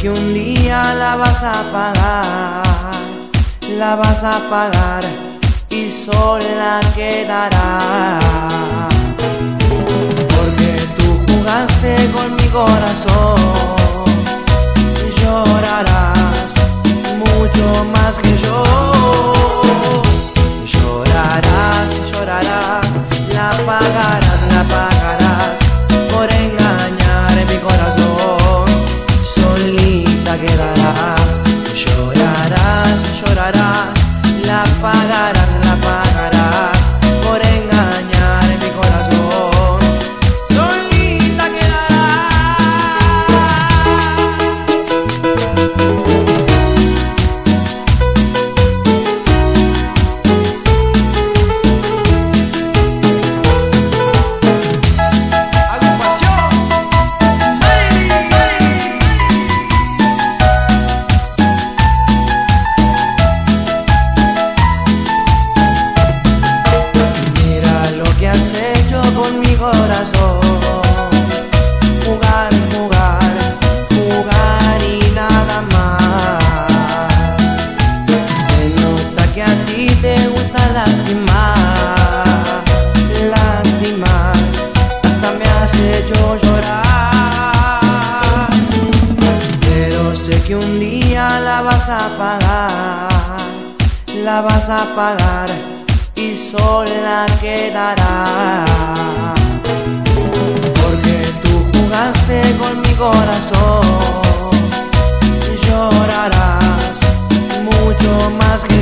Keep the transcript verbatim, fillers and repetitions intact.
que un día la vas a pagar, la vas a pagar y sola quedarás. Porque tú jugaste con mi corazón, llorarás mucho más que yo. Llorarás, llorarás, la pagarás, la pagarás por engañar mi corazón. Solita quedarás. Llorarás, llorarás, la pagarás, la pagarás por engañar mi corazón. Solita con mi corazón, jugar, jugar, jugar y nada más. Se nota que a ti te gusta lastimar, lastimar, hasta me has hecho llorar. Pero sé que un día la vas a pagar, la vas a pagar y sola quedarás. Porque tú jugaste con mi corazón, llorarás mucho más que